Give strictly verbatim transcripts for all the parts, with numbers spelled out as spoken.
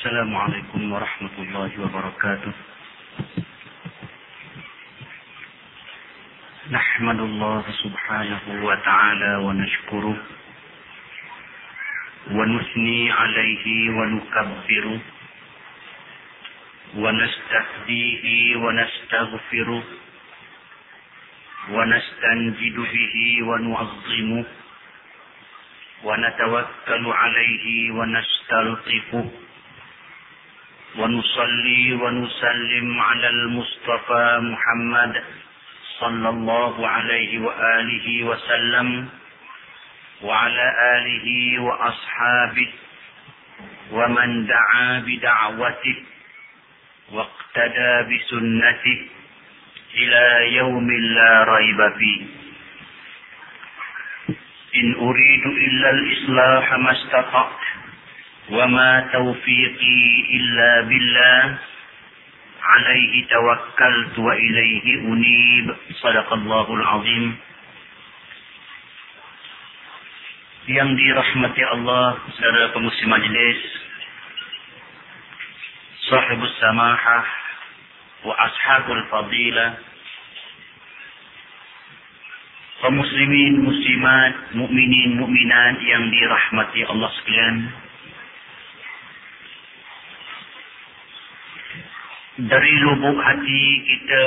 السلام عليكم ورحمة الله وبركاته. نحمد الله سبحانه وتعالى ونشكره ونثني عليه ونكبره ونستهديه ونستغفره ونستنجد به ونعظمه ونتوكل عليه ونستلطفه ونصلي ونسلم على المصطفى محمد صلى الله عليه وآله وسلم وعلى آله وأصحابه ومن دعا بدعوته واقتدى بسنته إلى يوم لا ريب فيه. إن أريد إلا الإصلاح ما استطعت وما توفيقي إلا بالله عليه توكلت وإليه أنيب. صدق الله العظيم. Yang dirahmati Allah, saudara pengurus majlis, sahibus samahah wa ashabul fadilah, kaum muslimin, muslimat, mukminin, mukminat yang dirahmati Allah sekalian. Dari lubuk hati kita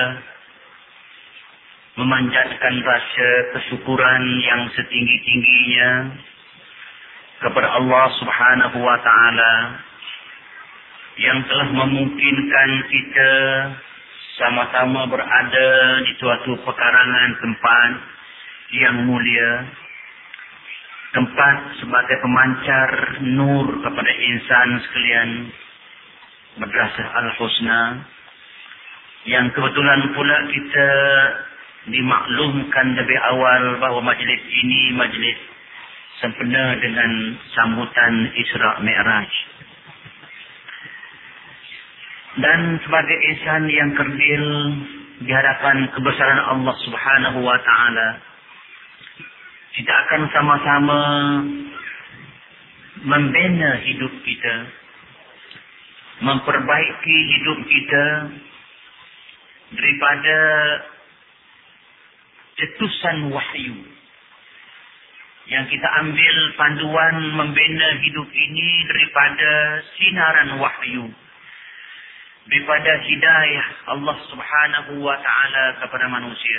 memanjatkan rasa kesyukuran yang setinggi-tingginya kepada Allah Subhanahu wa taala yang telah memungkinkan kita sama-sama berada di suatu pekarangan tempat yang mulia, tempat sebagai pemancar nur kepada insan sekalian, Madrasah Al-Husna, yang kebetulan pula kita dimaklumkan lebih awal bahawa majlis ini majlis sempena dengan sambutan Isra' Mi'raj. Dan sebagai insan yang kerdil di hadapan kebesaran Allah Subhanahu wa taala, kita akan sama-sama membina hidup kita, memperbaiki hidup kita daripada cetusan wahyu. Yang kita ambil panduan membina hidup ini daripada sinaran wahyu, daripada hidayah Allah Subhanahu wa taala kepada manusia.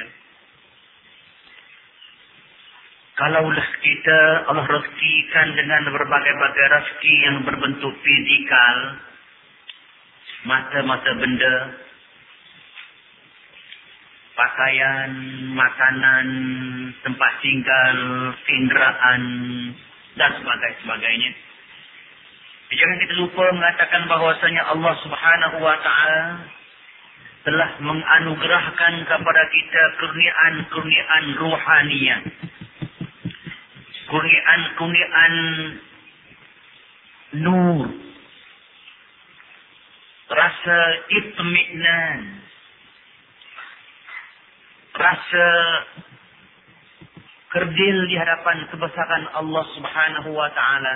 Kalaulah kita Allah rezekikan dengan berbagai-bagai rezeki yang berbentuk fizikal, mata-mata benda, pakaian, makanan, tempat tinggal, kenderaan dan sebagainya. Jangan kita lupa mengatakan bahawasanya Allah Subhanahu wa taala telah menganugerahkan kepada kita kurniaan-kurniaan ruhaniyah, kurniaan-kurniaan nur, rasa itminan, rasa kerdil di hadapan kebesaran Allah Subhanahu wa taala,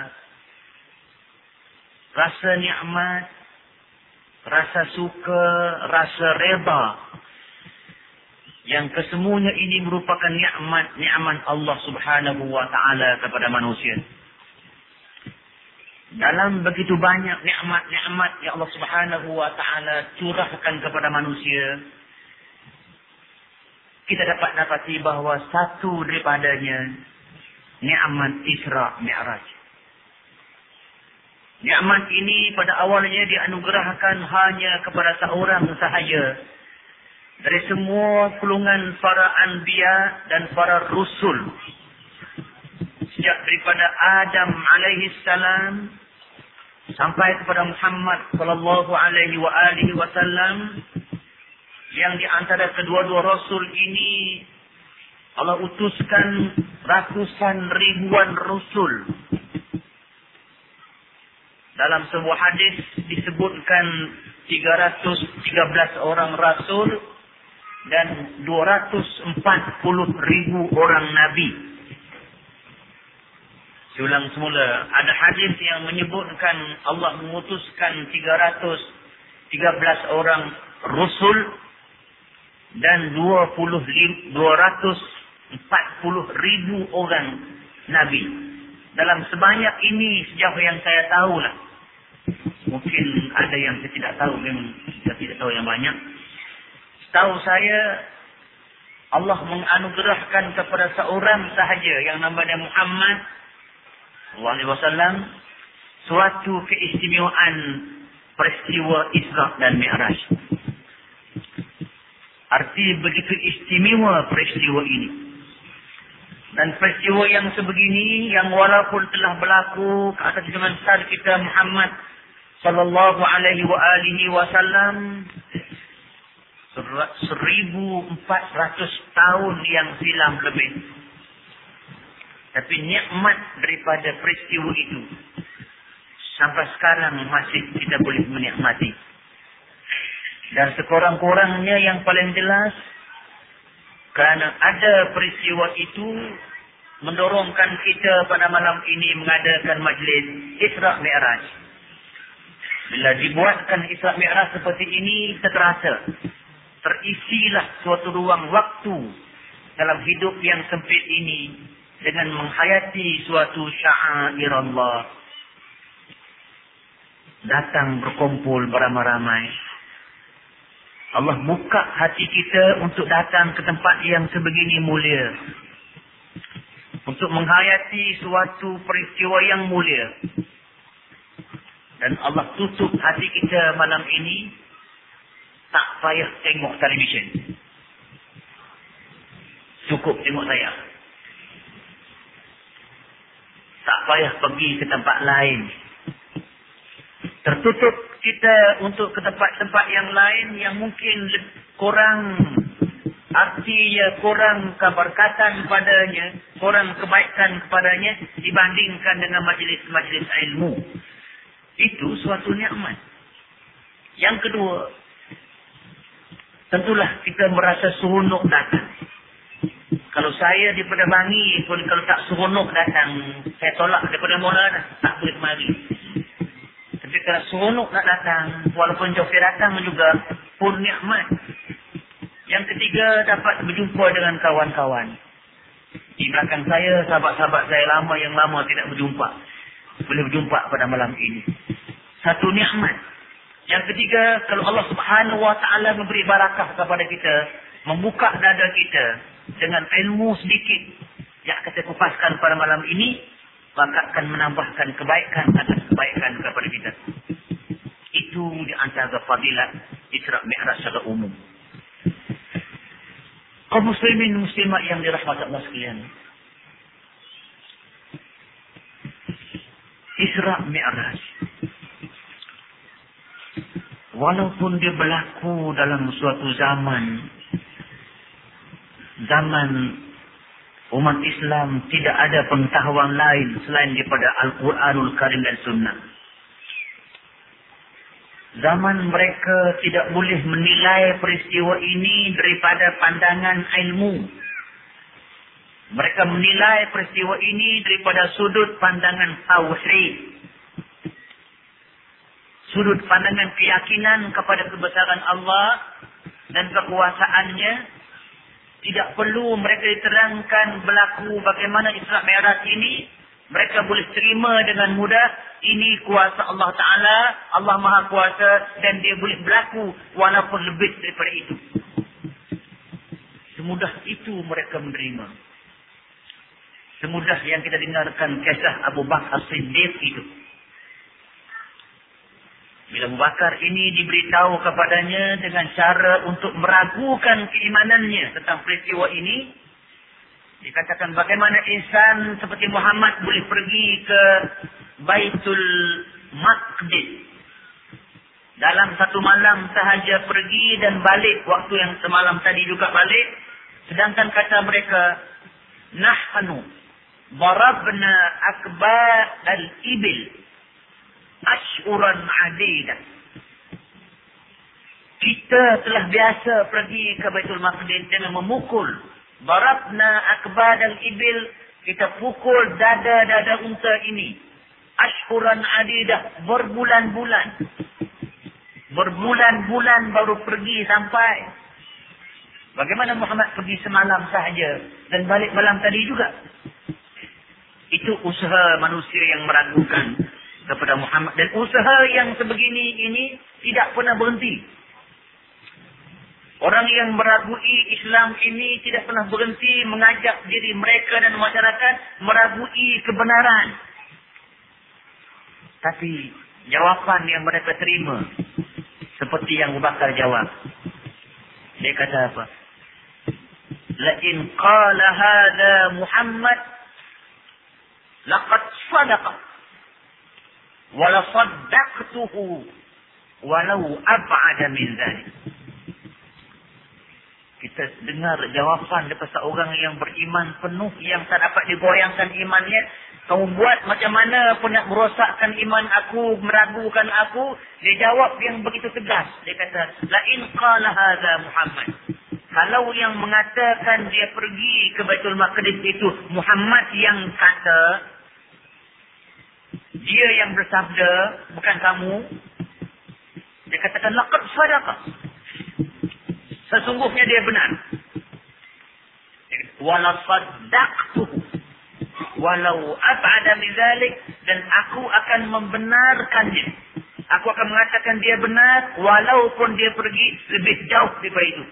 rasa nikmat, rasa suka, rasa reda, yang kesemuanya ini merupakan nikmat-nikmat Allah Subhanahu wa taala kepada manusia. Dalam begitu banyak nikmat-nikmat yang Allah Subhanahu wa taala curahkan kepada manusia, kita dapat dapati bahawa satu daripadanya nikmat Isra' Mi'raj. Nikmat ini pada awalnya dianugerahkan hanya kepada seorang sahaja dari semua golongan para anbiya dan para rasul. Sejak daripada Adam alaihi salam sampai kepada Muhammad sallallahu alaihi wa alihi wasallam, yang di antara kedua-dua rasul ini Allah utuskan ratusan ribuan rasul. Dalam sebuah hadis disebutkan tiga ratus tiga belas orang rasul dan dua ratus empat puluh ribu orang nabi. Diulang semula. Ada hadis yang menyebutkan Allah mengutuskan tiga ratus tiga belas orang Rasul dan dua ratus empat puluh ribu orang Nabi. Dalam sebanyak ini sejauh yang saya tahulah. Mungkin ada yang saya tidak tahu. Memang saya tidak tahu yang banyak. Setahu saya Allah menganugerahkan kepada seorang sahaja yang namanya Muhammad sallallahu alaihi wasallam suatu keistimewaan peristiwa Isra dan Mi'raj. Arti begitu istimewa peristiwa ini. Dan peristiwa yang sebegini yang walaupun telah berlaku ke atas zaman besar kita Muhammad sallallahu alaihi wa alihi wasallam seribu empat ratus tahun yang silam lebih. Tapi nikmat daripada peristiwa itu sampai sekarang masih kita boleh menikmati. Dan sekurang-kurangnya yang paling jelas, kerana ada peristiwa itu mendorongkan kita pada malam ini mengadakan majlis Isra Mi'raj. Bila dibuatkan Isra Mi'raj seperti ini, terasa terisilah suatu ruang waktu dalam hidup yang sempit ini dengan menghayati suatu syair Allah. Datang berkumpul beramai-ramai. Allah buka hati kita untuk datang ke tempat yang sebegini mulia. Untuk menghayati suatu peristiwa yang mulia. Dan Allah tutup hati kita malam ini. Tak payah tengok televisyen. Cukup tengok saya. Tak payah pergi ke tempat lain. Tertutup kita untuk ke tempat-tempat yang lain yang mungkin kurang artinya, kurang keberkatan padanya, kurang kebaikan kepadanya dibandingkan dengan majlis-majlis ilmu. Itu suatu nikmat. Yang kedua, tentulah kita merasa seronok datang. Kalau saya daripada Bangi pun kalau tak seronok datang, saya tolak daripada mula dah. Tak boleh mari. Tapi kalau seronok nak datang, walaupun jauh saya datang juga, pun nikmat. Yang ketiga, dapat berjumpa dengan kawan-kawan. Di belakang saya, sahabat-sahabat saya lama yang lama tidak berjumpa. Boleh berjumpa pada malam ini. Satu nikmat. Yang ketiga, kalau Allah Subhanahu Wa Taala memberi barakah kepada kita, membuka dada kita dengan ilmu sedikit yang kita kupaskan pada malam ini, maka akan menambahkan kebaikan atas kebaikan kepada kita. Itu di antara fadilat Isra Mi'raj secara umum. Kaum muslimin muslimat yang dirahmati Allah sekalian. Isra Mi'raj, walaupun dia berlaku dalam suatu zaman, zaman umat Islam tidak ada pengetahuan lain selain daripada Al-Quranul Karim dan Sunnah. Zaman mereka tidak boleh menilai peristiwa ini daripada pandangan ilmu. Mereka menilai peristiwa ini daripada sudut pandangan tauhid. Sudut pandangan keyakinan kepada kebesaran Allah dan kekuasaannya. Tidak perlu mereka diterangkan berlaku bagaimana Isra Mi'raj ini. Mereka boleh terima dengan mudah. Ini kuasa Allah Ta'ala. Allah Maha Kuasa. Dan dia boleh berlaku walaupun lebih daripada itu. Semudah itu mereka menerima. Semudah yang kita dengarkan kisah Abu Bakar Siddiq itu. Bila Abu Bakar ini diberitahu kepadanya dengan cara untuk meragukan keimanannya tentang peristiwa ini. Dikatakan bagaimana insan seperti Muhammad boleh pergi ke Baitul Maqdis. Dalam satu malam sahaja pergi dan balik. Waktu yang semalam tadi juga balik. Sedangkan kata mereka, Nahnu darabna akbar al-ibil ash'uran adidah. Kita telah biasa pergi ke Baitul Maqdis dengan memukul darabna akbad al-ibil Kita pukul dada-dada unta ini. Ashhuran adidah, berbulan-bulan. Berbulan-bulan baru pergi sampai. Bagaimana Muhammad pergi semalam sahaja dan balik malam tadi juga? Itu usaha manusia yang meragukan kepada Muhammad. Dan usaha yang sebegini ini tidak pernah berhenti. Orang yang meragui Islam ini tidak pernah berhenti mengajak diri mereka dan masyarakat meragui kebenaran. Tapi jawapan yang mereka terima seperti yang Abu Bakar jawab. Dia kata apa? La in qala hadha Muhammad laqad sadaqa wa la saddaqtuhu walau ab'ada min dhalik. Kita dengar jawapan daripada seorang yang beriman penuh, yang tak dapat digoyangkan imannya. Kamu buat macam mana pun nak merosakkan iman aku, meragukan aku. Dia jawab yang begitu tegas. Dia kata, la in qala hadha Muhammad. Kalau yang mengatakan dia pergi ke Baitul Maqdis itu Muhammad yang kata, dia yang bersabda, bukan kamu. Dia katakan, laqad sadaqa. Sesungguhnya dia benar. Wala saddaqtuhu walau ab'ada min dzalik, dan aku akan membenarkannya. Aku akan mengatakan dia benar walaupun dia pergi lebih jauh daripada itu.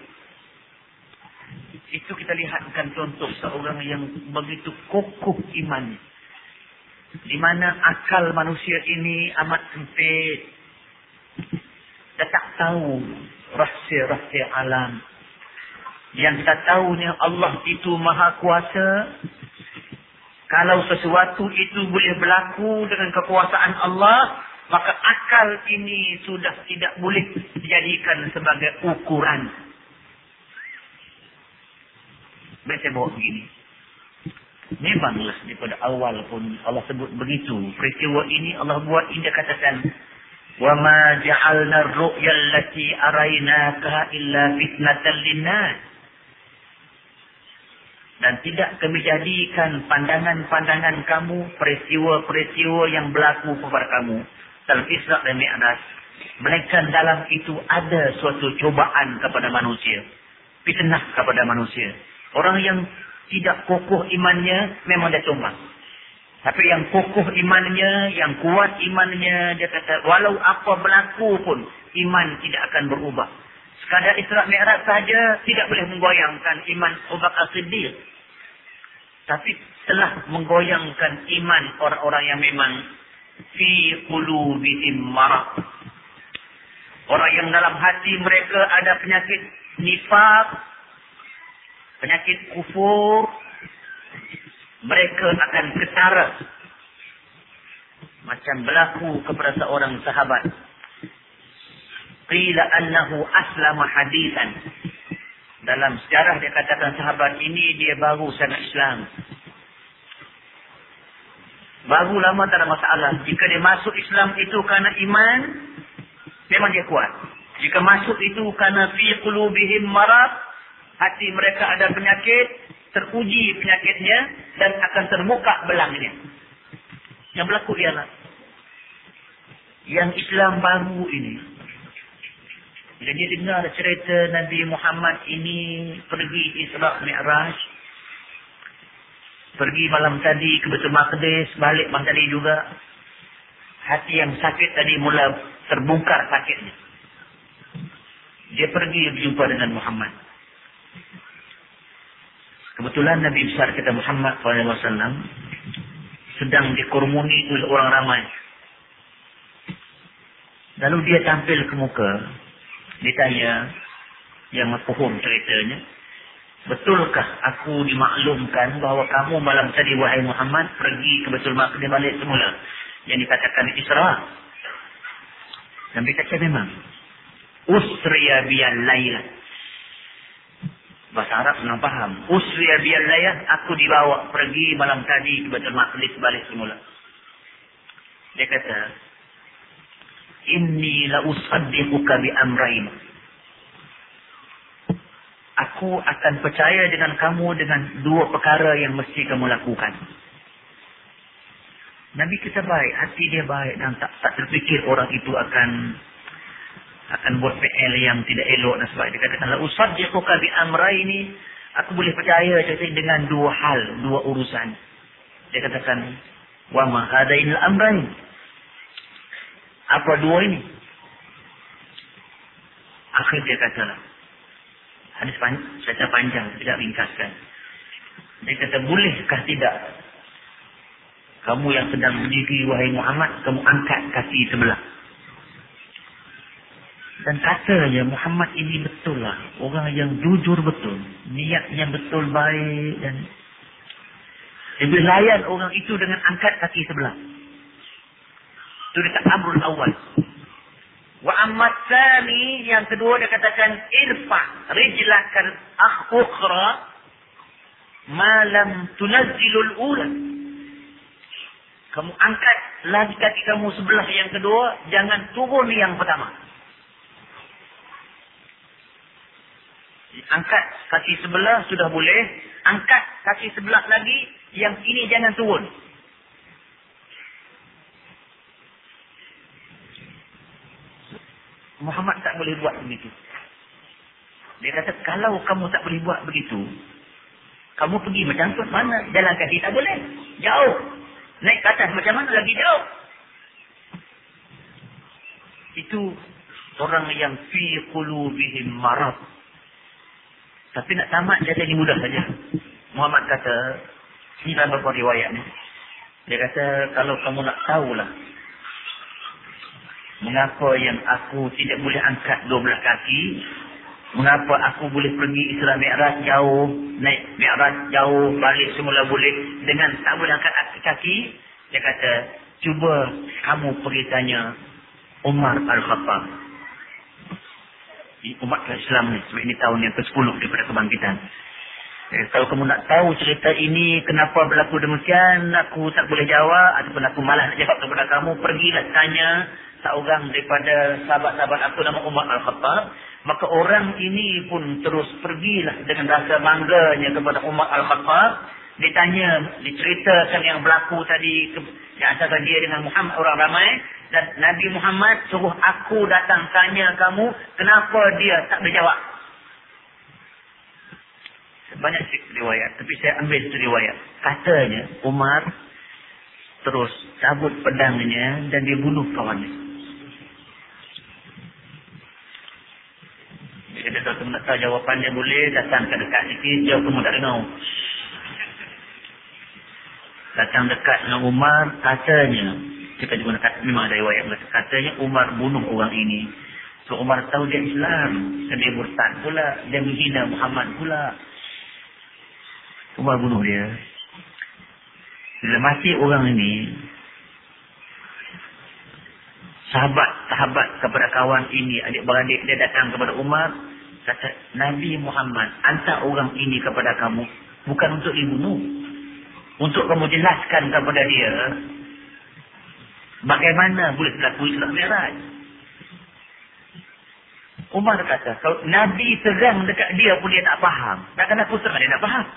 Itu kita lihatkan contoh seorang yang begitu kokoh iman. Di mana akal manusia ini amat sempit. Dia tak tahu rahsia-rahsia alam. Yang kita tahunya Allah itu maha kuasa. Kalau sesuatu itu boleh berlaku dengan kekuasaan Allah, maka akal ini sudah tidak boleh dijadikan sebagai ukuran. Saya bawa begini. Memanglah daripada awal pun Allah sebut begitu. Peristiwa ini Allah buat, Dia katakan, وَمَا جَعَلْنَا الرُّؤْيَا الَّتِي أَرَيْنَاكَهَا إِلَّا فِتْنَةً لِلنَّاسِ. Dan tidak kami jadikan pandangan-pandangan kamu, peristiwa-peristiwa yang berlaku kepada kamu dalam Isra dan Mi'raj, melainkan dalam itu ada suatu cobaan kepada manusia, fitnah kepada manusia. Orang yang tidak kokoh imannya memang dia coba. Tapi yang kokoh imannya, yang kuat imannya, dia kata, walau apa berlaku pun, iman tidak akan berubah. Sekadar Isra Mi'raj saja tidak boleh menggoyangkan iman Abu Bakar Siddiq. Tapi telah menggoyangkan iman orang-orang yang memang fi qulubihim marad. Orang yang dalam hati mereka ada penyakit nifaq, penyakit kufur, mereka akan ketara. Macam berlaku kepada seorang sahabat. Qila annahu aslama hadithan. Dalam sejarah dia katakan sahabat ini dia baru sangat Islam. Baru lama tak ada masalah. Jika dia masuk Islam itu kerana iman, memang dia kuat. Jika masuk itu kerana fi qulubihim marad, hati mereka ada penyakit, teruji penyakitnya dan akan terbuka belangnya. Yang berlaku ialah yang Islam baru ini. Bila dia dengar cerita Nabi Muhammad ini pergi Isra Mi'raj, pergi malam tadi ke Baitul Maqdis, balik malam tadi juga, hati yang sakit tadi mula terbongkar sakitnya. Dia pergi berjumpa dengan Muhammad. Kebetulan Nabi besar kita Muhammad sallallahu alaihi wasallam sedang dikerumuni oleh orang ramai. Lalu dia tampil ke muka. Ditanya yang mafhum ceritanya, betulkah aku dimaklumkan bahawa kamu malam tadi wahai Muhammad pergi ke Baitul Maqdis balik semula yang dikatakan Isra? Nabi kata memang. Usriya biyal layla. Bahasa Arab senang faham. Usriya biyal layla, aku dibawa pergi malam tadi ke Baitul Maqdis balik semula. Dia kata, Inni la usaddiquka bi amrayn. Aku aku akan percaya dengan kamu dengan dua perkara yang mesti kamu lakukan. Nabi kita baik, hati dia baik dan tak, tak terfikir orang itu akan akan buat P L yang tidak elok dan sebagainya. Dia katakan, la usaddiquka bi amraini, aku boleh percaya dengan dua hal, dua urusan. Dia katakan, wa ma hadainil amrain. Apa dua ini? Akhir dia kata, hadis panjang, cerita panjang, tidak ringkaskan. Dia kata, bolehkah tidak kamu yang sedang berdiri, wahai Muhammad, kamu angkat kaki sebelah. Dan katanya Muhammad ini betul lah, orang yang jujur betul, niatnya betul baik, dan lebih layan orang itu dengan angkat kaki sebelah. Itu dekat amrul awal. Wa ammat tsani, yang kedua dia katakan, irfa rijlakan ukhra ma lam tunazzilul ula. Kamu angkat lagi kaki kamu sebelah yang kedua, jangan turun yang pertama. Angkat kaki sebelah sudah boleh, angkat kaki sebelah lagi, yang ini jangan turun. Muhammad tak boleh buat begitu. Dia kata, kalau kamu tak boleh buat begitu, kamu pergi macam tu, mana? Jalan kaki tak boleh. Jauh. Naik ke atas macam mana? Lagi jauh. Itu orang yang fi qulubihim marad. Tapi nak tamat jadi ini mudah saja. Muhammad kata, ini dalam beberapa riwayat ni. Dia kata, kalau kamu nak tahulah mengapa yang aku tidak boleh angkat dua belah kaki, mengapa aku boleh pergi Isra Mi'raj jauh, naik Mi'raj jauh, balik semula boleh, dengan tak boleh angkat kaki, dia kata, cuba kamu pergi tanya Umar Al-Khattab. Umat Islam ni, sebab ini tahun yang ke sepuluh daripada kebangkitan. Eh, kalau kamu nak tahu cerita ini, kenapa berlaku demikian, aku tak boleh jawab, ataupun aku malas nak jawab kepada kamu, pergilah tanya seorang daripada sahabat-sahabat aku nama Umar Al-Khattab. Maka orang ini pun terus pergilah dengan rasa bangganya kepada Umar Al-Khattab. Ditanya, diceritakan yang berlaku tadi, yang antara dia dengan Muhammad, orang ramai. Dan Nabi Muhammad suruh aku datang tanya kamu, kenapa dia tak berjawab. Banyak riwayat, tapi saya ambil satu riwayat. Katanya Umar terus cabut pedangnya dan dia bunuh kawannya. Dia kata, kalau kamu nak tahu jawapannya, boleh datang ke dekat sikit, jauh kamu tak dengar. Datang dekat dengan Umar, katanya, kita juga kata, memang ada riwayat, katanya Umar bunuh orang ini. So Umar tahu dia Islam, dan dia murtad pula, dia menghina Muhammad pula. Umar bunuh dia. Bila mati orang ini, sahabat-sahabat kepada kawan ini, adik-beradik dia datang kepada Umar, kata, Nabi Muhammad hantar orang ini kepada kamu, bukan untuk dibunuh, untuk kamu jelaskan kepada dia bagaimana boleh berlaku Isra Mi'raj. Umar kata, kalau Nabi terang dekat dia pun dia tak faham, takkan aku terang dia nak faham.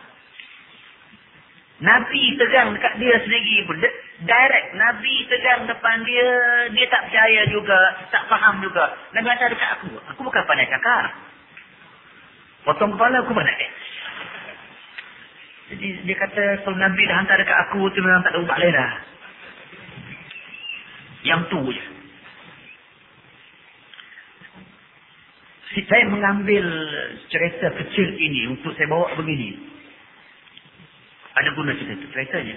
Nabi terang dekat dia sendiri pun, direct Nabi terang depan dia, dia tak percaya juga, tak faham juga. Nabi hantar dekat aku, aku bukan pandai cakap, potong kepala aku pandai. Jadi dia kata, kalau Nabi dah hantar dekat aku, tu memang tak ada ubat lain dah. Yang tu je. Saya mengambil cerita kecil ini untuk saya bawa begini. Ada guna cerita itu. Ceritanya,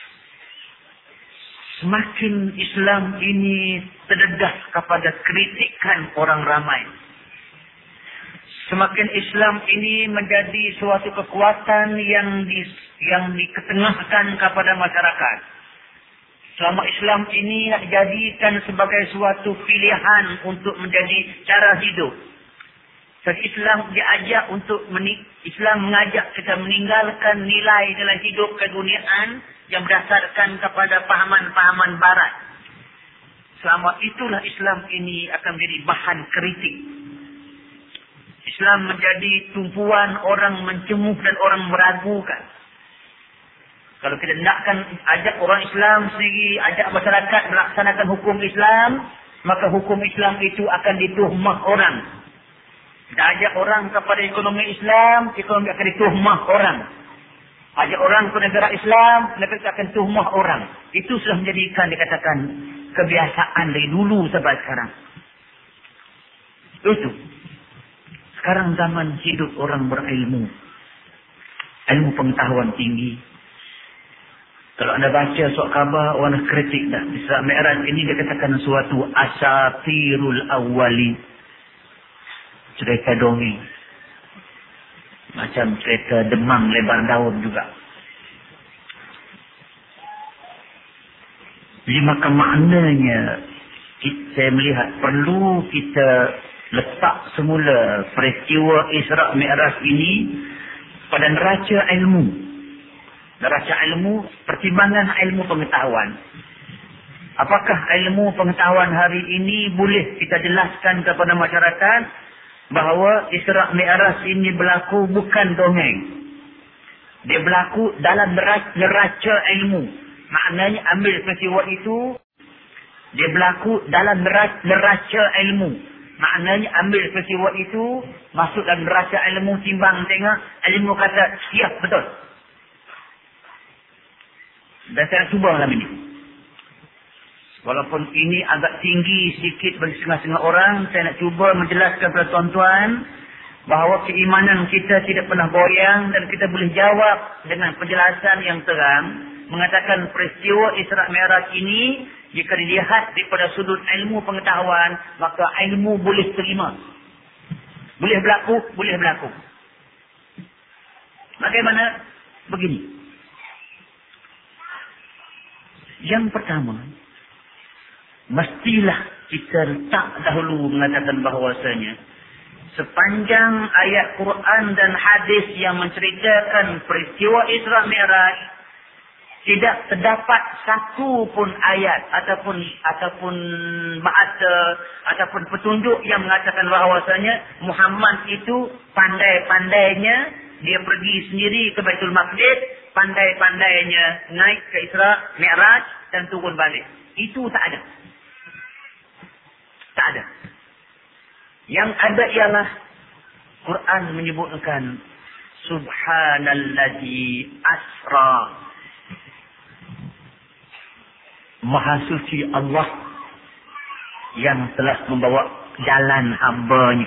semakin Islam ini terdedah kepada kritikan orang ramai, semakin Islam ini menjadi suatu kekuatan yang di, yang diketengahkan kepada masyarakat. Selama Islam ini nak dijadikan sebagai suatu pilihan untuk menjadi cara hidup. Jadi Islam diajak untuk menik, Islam mengajak kita meninggalkan nilai-nilai hidup keduniaan yang berdasarkan kepada pahaman-pahaman barat. Selama itulah Islam ini akan menjadi bahan kritik. Islam menjadi tumpuan orang mencemooh dan orang meragukan. Kalau kita nakkan ajak orang Islam sendiri, ajak masyarakat melaksanakan hukum Islam, maka hukum Islam itu akan dituhmah orang. Kita ajak orang kepada ekonomi Islam, ekonomi akan dituhmah orang. Ajak orang ke negara Islam, negara akan tuhmah orang. Itu sudah menjadikan, dikatakan, kebiasaan dari dulu sampai sekarang. Itu. Sekarang zaman hidup orang berilmu. Ilmu pengetahuan tinggi. Kalau anda baca surat khabar, orang kritik dah. Di Surat Mi'raj ini dia katakan suatu asatirul awwali. Cerita dongeng. Macam cerita demang lebar daun juga. Jadi maka maknanya, kita melihat perlu kita letak semula peristiwa Isra' Mi'raj ini pada neraca ilmu. Neraca ilmu, pertimbangan ilmu pengetahuan. Apakah ilmu pengetahuan hari ini boleh kita jelaskan kepada masyarakat bahawa Isra' Mi'raj ini berlaku bukan dongeng. Dia berlaku dalam neraca ilmu. Maknanya ambil peristiwa itu, dia berlaku dalam neraca ilmu. Maknanya ambil peristiwa itu, masuk dalam neraca ilmu, timbang tengok, ilmu kata, siap betul. Dan saya cuba malam ini. Walaupun ini agak tinggi sikit bagi setengah-setengah orang, saya nak cuba menjelaskan kepada tuan-tuan bahawa keimanan kita tidak pernah goyang dan kita boleh jawab dengan penjelasan yang terang. Mengatakan peristiwa Isra' Mi'raj ini, jika dilihat daripada sudut ilmu pengetahuan, maka ilmu boleh terima. Boleh berlaku, boleh berlaku. Bagaimana? Begini. Yang pertama, mestilah kita letak dahulu mengatakan bahawasanya sepanjang ayat Quran dan hadis yang menceritakan peristiwa Isra' Mi'raj, tidak terdapat satu pun ayat ataupun ataupun bahasa ataupun petunjuk yang mengatakan bahawasanya Muhammad itu pandai-pandainya dia pergi sendiri ke Baitul Maqdis, pandai-pandainya naik ke Isra' Mi'raj dan turun balik. Itu tak ada. Tak ada. Yang ada ialah Quran menyebutkan Subhanallazi asra. Maha suci Allah yang telah membawa jalan hamba-Nya.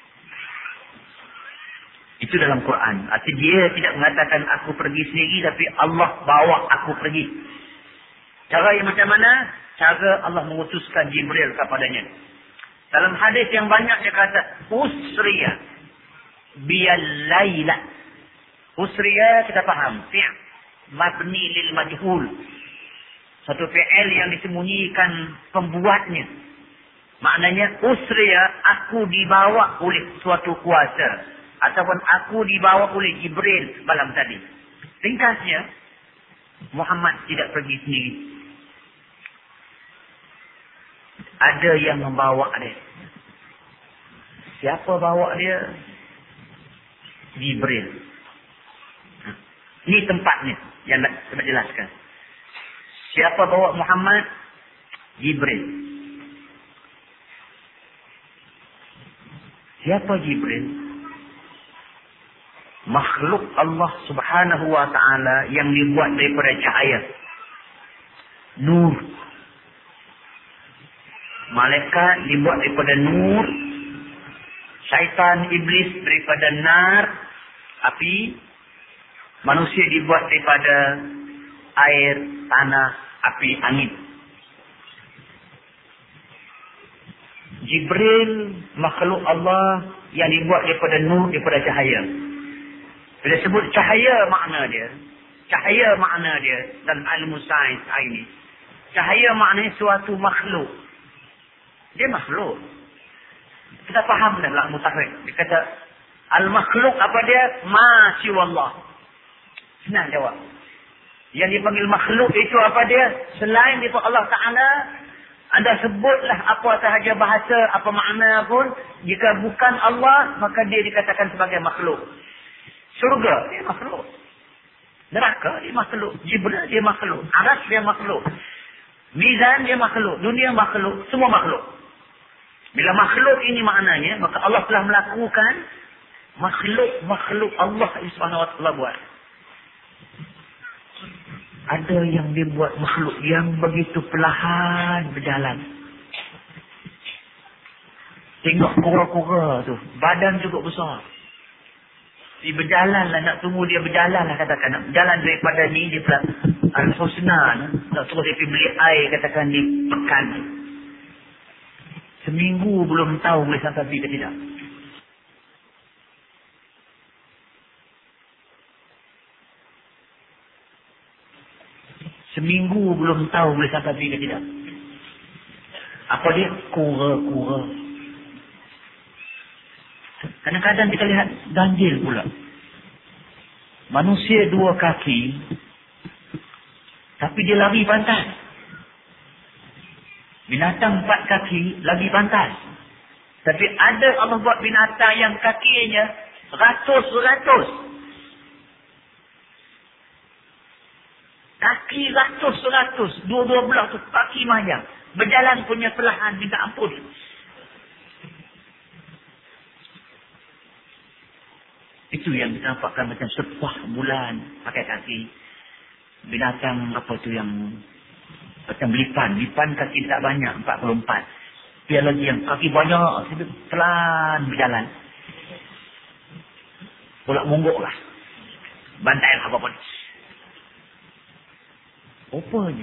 Itu dalam Quran. Artinya dia tidak mengatakan aku pergi sendiri, tapi Allah bawa aku pergi. Cara yang macam mana? Cara Allah mengutuskan Jibril kepadanya. Dalam hadis yang banyak dia kata usriya biyal laila. Usriya kita faham, fi'l mabni lil majhul. Satu fi'il yang disembunyikan pembuatnya. Maknanya usriya, aku dibawa oleh suatu kuasa. Ataupun aku dibawa oleh Jibril malam tadi. Ringkasnya, Muhammad tidak pergi sendiri. Ada yang membawa dia. Siapa bawa dia? Jibril. Ini tempatnya yang nak saya jelaskan. Siapa bawa Muhammad? Jibril. Siapa Jibril? Makhluk Allah Subhanahu wa ta'ala yang dibuat daripada cahaya. Nur. Malaikat dibuat daripada nur. Syaitan, iblis daripada nar, api. Manusia dibuat daripada air, tanah, api, angin. Jibril, makhluk Allah yang dibuat daripada nur, daripada cahaya. Bila sebut cahaya makna dia. Cahaya makna dia dalam ilmu sains ini. Cahaya maknanya suatu makhluk. Dia makhluk. Kita faham dah lah mutakhir. Dia kata, al-makhluk apa dia? Ma siwallah. Senang jawab. Yang dipanggil makhluk itu apa dia? Selain itu Allah Ta'ala, Anda sebutlah apa sahaja bahasa, apa makna pun, jika bukan Allah, maka dia dikatakan sebagai makhluk. Surga, dia makhluk. Neraka, dia makhluk. Jibril, dia makhluk. Aras, dia makhluk. Mizan, dia makhluk. Dunia, makhluk. Semua makhluk. Bila makhluk ini maknanya, maka Allah telah melakukan makhluk-makhluk Allah subhanahu wa taala buat. Ada yang dibuat makhluk yang begitu perlahan berjalan. Tengok kura-kura tu. Badan cukup besar. Dia berjalan lah. Nak tunggu dia berjalan lah katakan. Nak berjalan daripada ni. Dia pula Al-Husna. Nak suruh dia pergi beli air katakan di pekan. Seminggu belum tahu boleh sampai pergi ke tidak. Seminggu belum tahu boleh sampai pergi ke tidak. Apa dia? Kura-kura. Kadang-kadang kita lihat ganjil pula. Manusia dua kaki, tapi dia lari pantas. Binatang empat kaki, lari pantas. Tapi ada Allah buat binatang yang kakinya ratus-ratus. Kaki ratus-ratus. Dua-dua belah tu kaki mayang. Berjalan punya perlahan minta ampun. Itu yang kita nampakkan macam sebuah bulan pakai kaki. Binatang apa tu yang macam lipan. Lipan kaki tak banyak. empat puluh empat. Dia lagi yang kaki banyak. Pelan berjalan. Pulak mungguk lah. Bantai lah apa-apa. Rupanya,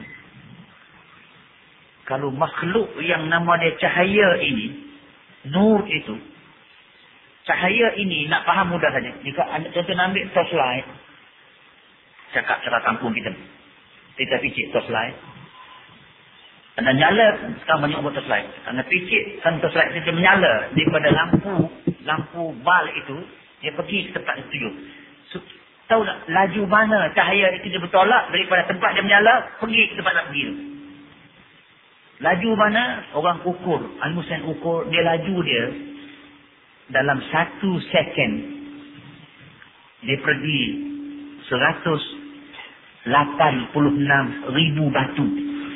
kalau makhluk yang nama dia cahaya ini, nur itu, cahaya ini nak faham mudah saja. Jika anda contoh ambil torchlight, cakap cara kampung kita, kita picit torchlight, anda nyala, sekarang banyak buat torchlight, anda picit, kan torchlight itu menyala daripada lampu, lampu bal itu, dia pergi ke tempat itu. Tahu tak laju mana cahaya itu dia bertolak daripada tempat dia menyala pergi ke tempat nak pergi. Laju mana orang ukur, Al-Musain ukur dia laju dia dalam satu second dia pergi seratus lapan puluh enam ribu batu.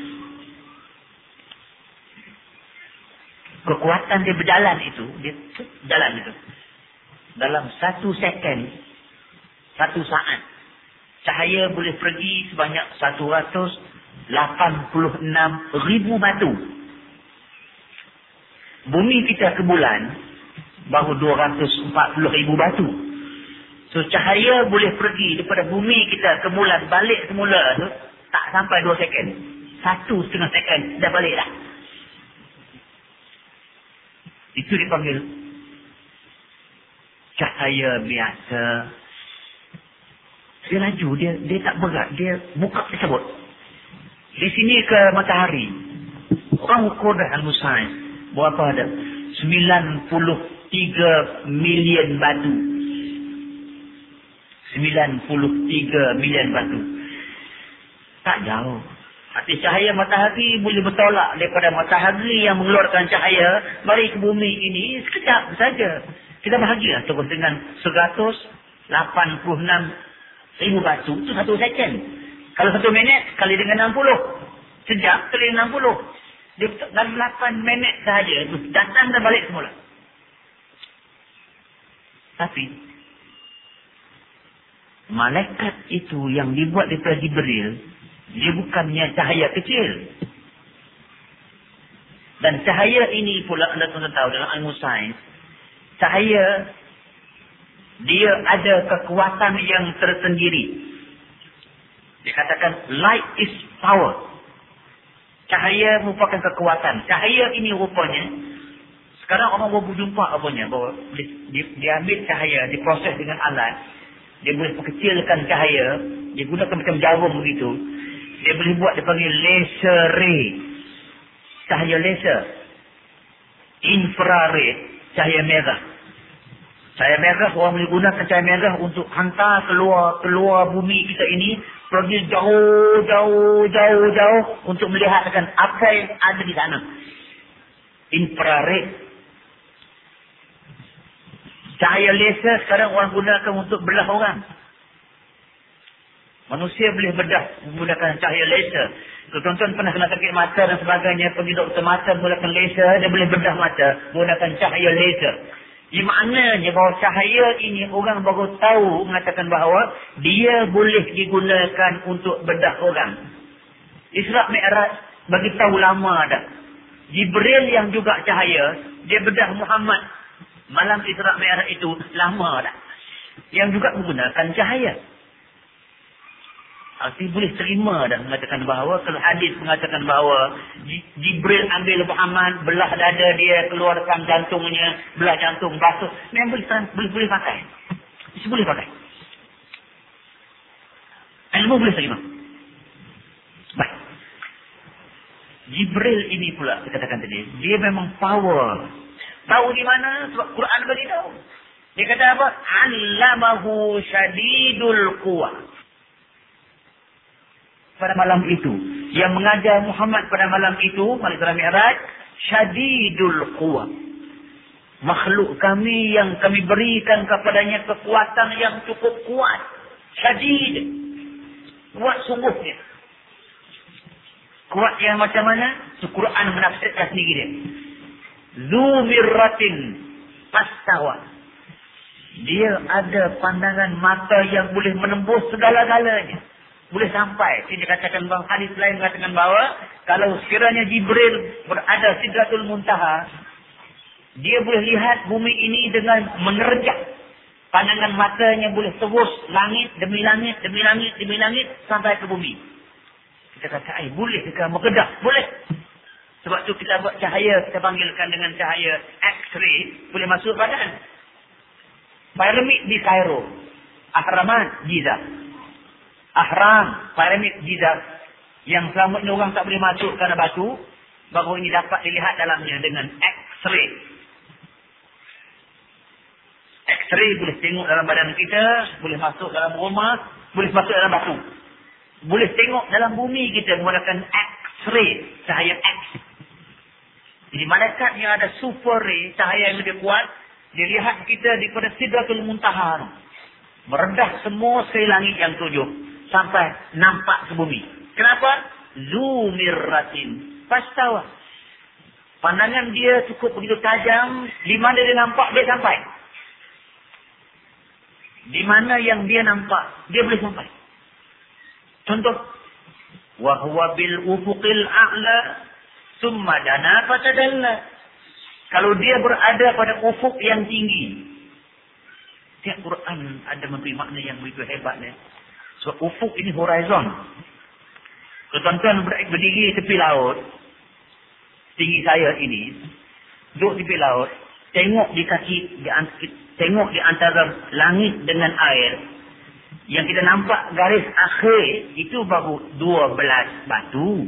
Kekuatan dia berjalan itu, dia jalan itu dalam satu second. Satu saat. Cahaya boleh pergi sebanyak seratus lapan puluh enam ribu batu. Bumi kita ke bulan baru dua ratus empat puluh ribu batu. So cahaya boleh pergi daripada bumi kita ke bulan balik semula tu tak sampai dua second. Satu setengah second dah balik dah. Itu dipanggil cahaya biasa. Dia laju, dia dia tak berat, dia buka tersebut. Di sini ke matahari. Orang ukur dah Al-Musain. Berapa ada? sembilan puluh tiga million batu. sembilan puluh tiga million batu. Tak jauh. Arti cahaya matahari boleh bertolak daripada matahari yang mengeluarkan cahaya balik ke bumi ini sekejap saja. Kita bahagia terus dengan seratus lapan puluh enam ribu batu itu satu second. Kalau satu minit kali dengan enam puluh. Sejak kali enam puluh. Dia dalam lapan minit sahaja itu datang dan balik semula. Tapi malaikat itu yang dibuat daripada Jibril, dia bukannya cahaya kecil. Dan cahaya ini pula anda tuan tahu dalam ilmu sains, cahaya dia ada kekuatan yang tersendiri. Dikatakan light is power. Cahaya merupakan kekuatan. Cahaya ini rupanya, sekarang orang baru jumpa apanya, bahawa dia, dia ambil cahaya, diproses dengan alat, dia boleh perkecilkan cahaya, dia gunakan macam jarum begitu, dia boleh buat, dia panggil laser ray, cahaya laser, infrared, cahaya merah. Cahaya merah, orang boleh gunakan cahaya merah untuk hantar keluar keluar bumi kita ini pergi jauh, jauh, jauh, jauh untuk melihat akan apa yang ada di sana. Infrared. Cahaya laser sekarang orang gunakan untuk belah orang. Manusia boleh bedah menggunakan cahaya laser. Kalau tuan-tuan pernah kena sakit mata dan sebagainya, pergi doktor mata menggunakan laser, dia boleh bedah mata menggunakan cahaya laser. Di maknanya bahawa cahaya ini orang baru tahu mengatakan bahawa dia boleh digunakan untuk bedah orang. Isra' Mi'raj bagi tahu lama dah. Jibril yang juga cahaya, dia bedah Muhammad. Malam Isra' Mi'raj itu lama dah. Yang juga menggunakan cahaya. Arti boleh terima dah mengatakan bahawa, kalau hadis mengatakan bahawa Jibril ambil Muhammad, belah dada dia, keluarkan jantungnya, belah jantung, basuh. Memang boleh, boleh, boleh pakai. Mesti boleh pakai. Ilmu boleh terima. Baik. Jibril ini pula, saya katakan tadi, dia memang power. Tahu di mana? Sebab Quran bagi tahu. Dia kata apa? Allamahu syadidul quwa. Pada malam itu, yang mengajar Muhammad pada malam itu, malam Isra Mi'raj, syadidul quwa. Makhluk kami yang kami berikan kepadanya kekuatan yang cukup kuat. Syadid. Kuat sungguhnya. Kuat yang macam mana? Quran menafsirkan sendiri dia. Zu mirratin pastawa. Dia ada pandangan mata yang boleh menembus segala-galanya. Boleh sampai. Ini katakan bahawa hadis lain mengatakan bahawa kalau sekiranya Jibril berada Sidratul Muntaha, dia boleh lihat bumi ini dengan menerjak. Pandangan matanya boleh tebus langit demi langit, demi langit, demi langit sampai ke bumi. Kita kata, eh boleh ke mengedah? Boleh. Sebab tu kita buat cahaya, kita panggilkan dengan cahaya X-ray, boleh masuk badan. Piramid di Cairo, Ahraman, Giza. Ahram, piramid Giza, yang selama ini orang tak boleh masuk kerana batu, baru ini dapat dilihat dalamnya dengan X-ray. X-ray boleh tengok dalam badan kita, boleh masuk dalam rumah, boleh masuk dalam batu. Boleh tengok dalam bumi kita menggunakan X-ray, cahaya X. Jadi malaikat yang ada super ray, cahaya yang lebih kuat, dia lihat kita daripada Sidratul Muntaha, meredah semua seri langit yang tujuh. Sampai nampak ke bumi. Kenapa? Zumirratin. Pastawa. Pandangan dia cukup begitu tajam. Di mana dia nampak, dia sampai. Di mana yang dia nampak, dia boleh sampai. Contoh. Wahuwa bil ufuqil a'la. Summa dana fatadalla. Kalau dia berada pada ufuk yang tinggi. Tiap Quran ada memberi makna yang begitu hebatnya. So, ufuk ini horizon. Kalau tuan-tuan berdiri tepi laut, tinggi saya ini, duduk tepi laut, tengok di kaki, di, tengok di antara langit dengan air, yang kita nampak garis akhir, itu baru dua belas batu.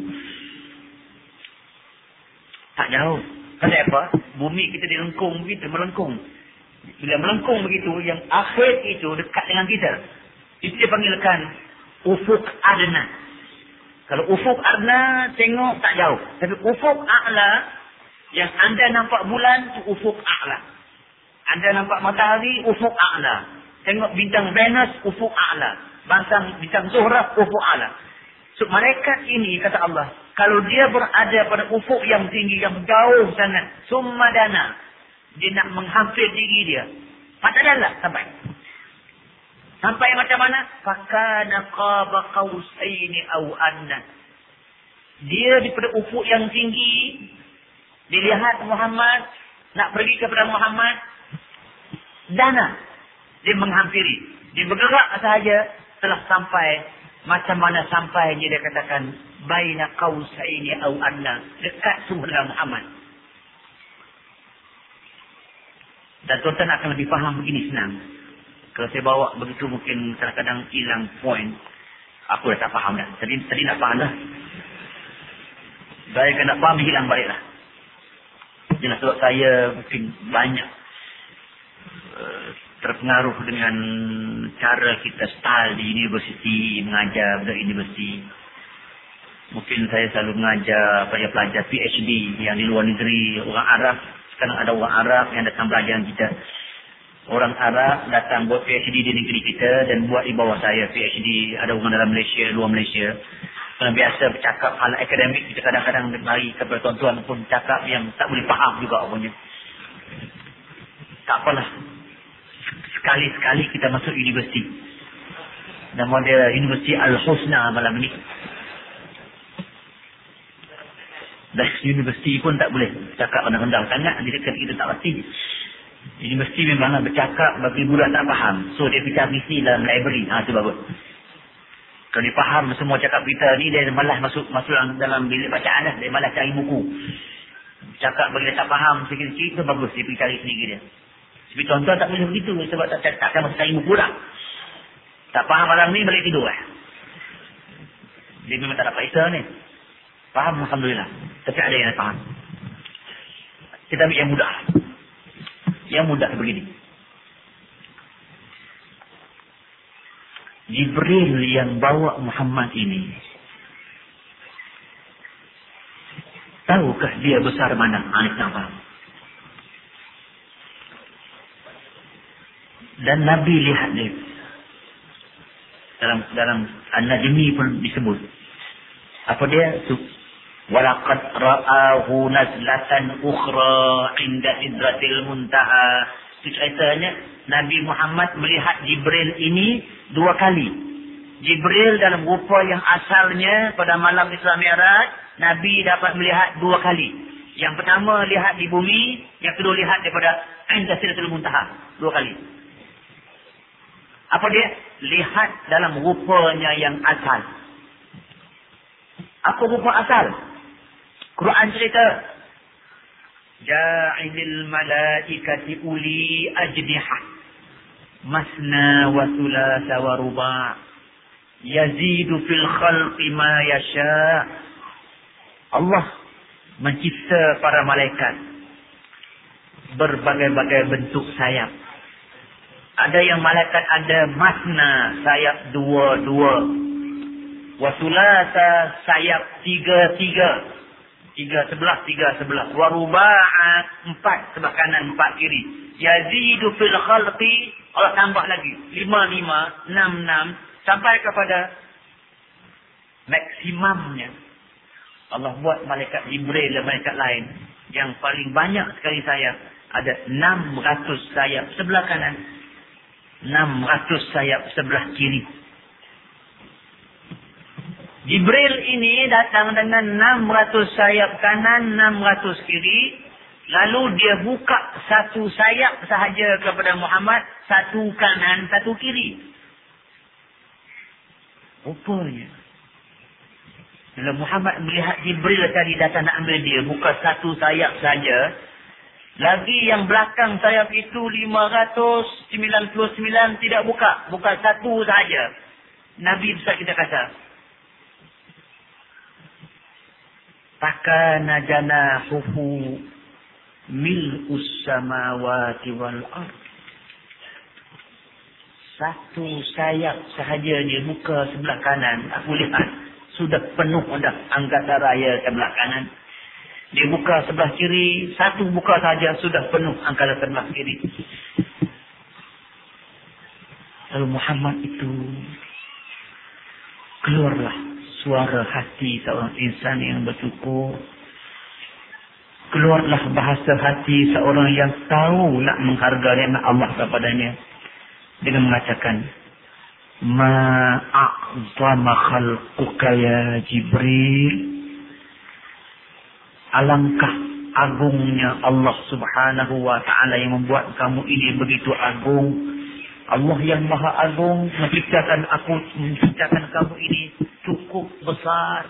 Tak jauh. Kenapa? Bumi kita dilengkung begitu, melengkung. Bila melengkung begitu, yang akhir itu dekat dengan kita. Itu dia panggilkan ufuk adna. Kalau ufuk adna, tengok tak jauh. Tapi ufuk a'la, yang anda nampak bulan, itu ufuk a'la. Anda nampak matahari, ufuk a'la. Tengok bintang Venus, ufuk a'la. Bintang, bintang Zuhrah, ufuk a'la. So, malaikat ini, kata Allah, kalau dia berada pada ufuk yang tinggi, yang jauh sangat, summadana, dia nak menghampir diri dia. Fatadalla sampai. Sampai macam mana? Fakana qaba qausaini aw adna. Dia daripada ufuk yang tinggi, dilihat Muhammad, nak pergi kepada Muhammad, dana. Dia menghampiri. Dia bergerak sahaja, telah sampai. Macam mana sampai dia katakan, baina qausaini aw adna. Dekat sungguh dengan Muhammad. Dan tuan-tuan akan lebih faham begini senang. Kalau saya bawa begitu mungkin kadang-kadang hilang poin. Aku dah tak faham dah. Tadi, tadi nak faham dah. Saya nak faham, hilang baliklah. Jelas sebab saya mungkin banyak uh, terpengaruh dengan cara kita style di universiti, mengajar di universiti. Mungkin saya selalu mengajar pelajar-pelajar P H D yang di luar negeri, orang Arab. Sekarang ada orang Arab yang datang belajar dengan kita. Orang Arab datang buat P H D di negeri kita dan buat di bawah saya P H D. Ada orang dalam Malaysia, luar Malaysia. Kalau biasa bercakap hal akademik, kita kadang-kadang mari kepada tuan-tuan pun cakap yang tak boleh faham juga orangnya. Tak apalah. Sekali-sekali kita masuk universiti. Nama dia Universiti Al-Husna malam ini. Dan universiti pun tak boleh cakap rendang-rendang sangat. Dia kata kita tak pasti. Universiti memanglah bercakap bagi budak tak faham. So dia pergi cari isi dalam library. Ha, tu bagus. Kalau dia faham semua cakap kita ni, dia malas masuk masuk dalam bilik bacaan dah. Dia malas cari buku. Cakap bagi dia tak faham sikit-sikit, tu bagus. Dia pergi cari sendiri dia. Tapi tuan-tuan tak boleh begitu. Sebab tak, tak, takkan masuk cari buku dah. Tak faham malam ni, balik tidur lah. Dia memang tak dapat isa ni. Faham Alhamdulillah. Tapi ada yang faham. Kita ambil yang mudah. Yang mudah begini. Jibril yang bawa Muhammad ini, tahukah dia besar mana? Anak tak faham. Dan Nabi lihat dia. Dalam dalam An-Najmi pun disebut. Apa dia? Walaqad ra'ahu nazlatan ukhra 'inda sidratil muntaha. Itu ceritanya Nabi Muhammad melihat Jibril ini dua kali. Jibril dalam rupa yang asalnya pada malam Isra Mi'raj, Nabi dapat melihat dua kali. Yang pertama lihat di bumi, yang kedua lihat daripada 'inda sidratil muntaha. Dua kali. Apa dia? Lihat dalam rupanya yang asal. Apa rupa asal? Quran cerita. Ja'ilil malaikati uli ajnihah. Masna wa thulatha wa ruba'. Yazidu fil khalqi ma yasha'. Allah mencipta para malaikat berbagai-bagai bentuk sayap. Ada yang malaikat ada masna, sayap dua-dua. Wasulasa, sayap tiga-tiga. Tiga sebelah, tiga sebelah. Waruba'at, empat sebelah kanan, empat kiri. Yazidu fil khalqi, Allah tambah lagi. Lima-lima, enam-enam. Sampai kepada maksimumnya. Allah buat malaikat Jibril dan malaikat lain. Yang paling banyak sekali sayap. Ada enam ratus sayap sebelah kanan. enam ratus sayap sebelah kiri. Jibril ini datang dengan enam ratus sayap kanan, enam ratus kiri. Lalu dia buka satu sayap sahaja kepada Muhammad. Satu kanan, satu kiri. Rupanya. Bila Muhammad melihat Jibril tadi datang nak ambil dia. Buka satu sayap saja. Lagi yang belakang sayap itu lima ratus sembilan puluh sembilan tidak buka. Buka satu saja. Nabi besar kita kata. Takana janahuhu mil'us samawati wal ard. Satu sayap sahaja dia buka sebelah kanan. Aku lihat. Sudah penuh dah anggota raya sebelah kanan. Dia buka sebelah kiri, satu buka saja sudah penuh angkasa sebelah kiri. Lalu Muhammad itu keluarlah suara hati seorang insan yang bersyukur. Keluarlah bahasa hati seorang yang tahu nak menghargai nikmat Allah kepadanya dengan mengatakan, Ma a'zama khalquka ya Jibril. Alangkah agungnya Allah subhanahu wa ta'ala yang membuat kamu ini begitu agung. Allah yang maha agung menciptakan aku, menciptakan kamu ini cukup besar.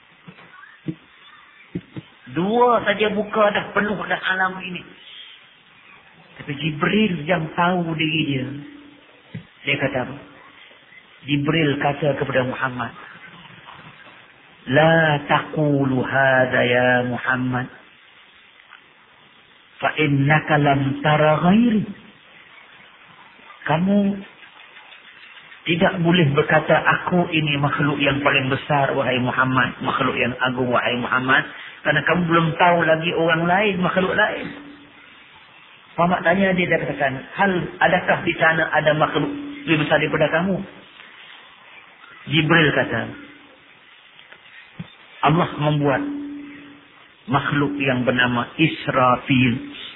Dua saja buka dah penuh dah alam ini. Tapi Jibril yang tahu diri dia. Dia kata apa? Jibril kata kepada Muhammad, La taqulu hadha ya Muhammad. Fa innaka lam tara ghairi. kamu tidak boleh berkata aku ini makhluk yang paling besar wahai Muhammad, makhluk yang agung wahai Muhammad, kerana kamu belum tahu lagi orang lain, makhluk lain. Muhammad tanya dia, dia katakan, hal adakah di sana ada makhluk lebih besar daripada kamu? Jibril kata, Allah membuat makhluk yang bernama Israfil.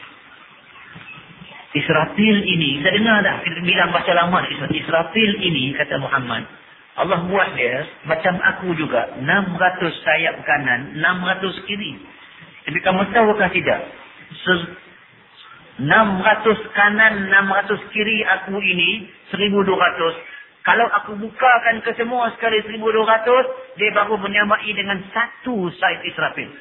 Israfil ini, kita dengar dah, kita bilang baca lama Israfil ini, kata Muhammad, Allah buat dia macam aku juga, enam ratus sayap kanan, enam ratus kiri. Tapi kamu tahukah tidak, enam ratus kanan, enam ratus kiri aku ini, seribu dua ratus. Kalau aku bukakan ke semua sekali seribu dua ratus, dia baru menyamai dengan satu sayap Israfil.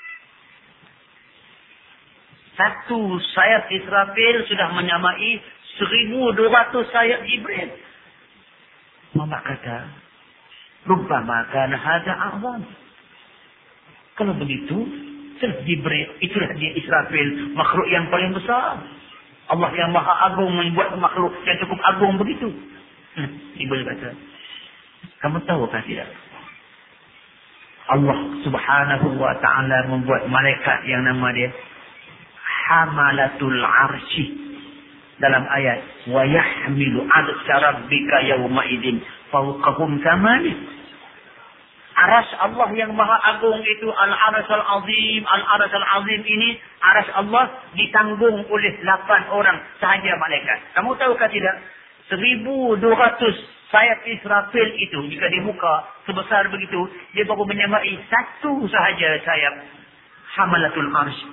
Satu sayap Israfil sudah menyamai seribu dua ratus sayap Jibril. Mama kata, rubbama kana hadza a'zam. Kalau begitu, itulah Jibril, itulah dia Israfil, makhluk yang paling besar. Allah yang maha agung membuat makhluk yang cukup agung begitu. Hmm, Jibril kata, kamu tahukah tidak? Allah subhanahu wa ta'ala membuat malaikat yang nama dia Hamalatul Arsy. Dalam ayat, wa yahmilu arsy rabbika yawma idzin fawqahum thamani. Arsy Allah yang maha agung itu Al-Arsyul Azim. Al-Arsyul Azim ini, arsy Allah ditanggung oleh lapan orang sahaja malaikat. Kamu tahukah tidak? seribu dua ratus sayap Israfil itu, jika dibuka sebesar begitu, dia baru menyamai satu sahaja sayap Hamalatul Arsy.